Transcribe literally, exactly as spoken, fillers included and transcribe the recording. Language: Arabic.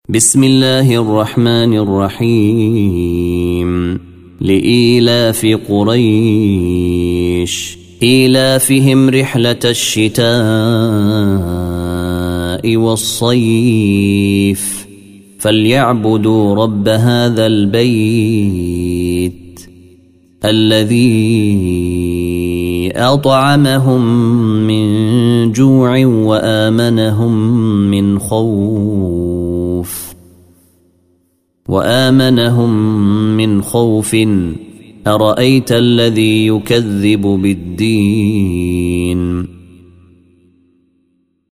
بسم الله الرحمن الرحيم لإيلاف قريش إيلافهم رحلة الشتاء والصيف فليعبدوا رب هذا البيت الذي أطعمهم من جوع وآمنهم من خوف وآمنهم من خوف أرأيت الذي يكذب بالدين